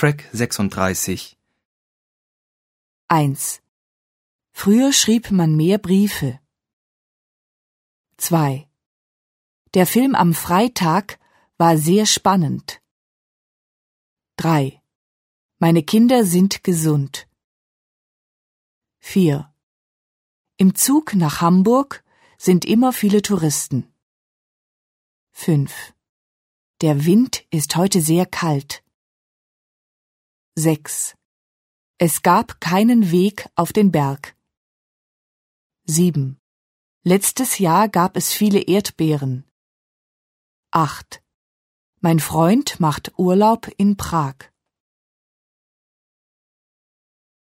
Track 36. 1. Früher schrieb man mehr Briefe. 2. Der Film am Freitag war sehr spannend. 3. Meine Kinder sind gesund. 4. Im Zug nach Hamburg sind immer viele Touristen. 5. Der Wind ist heute sehr kalt. 6. Es gab keinen Weg auf den Berg. 7. Letztes Jahr gab es viele Erdbeeren. 8. Mein Freund macht Urlaub in Prag.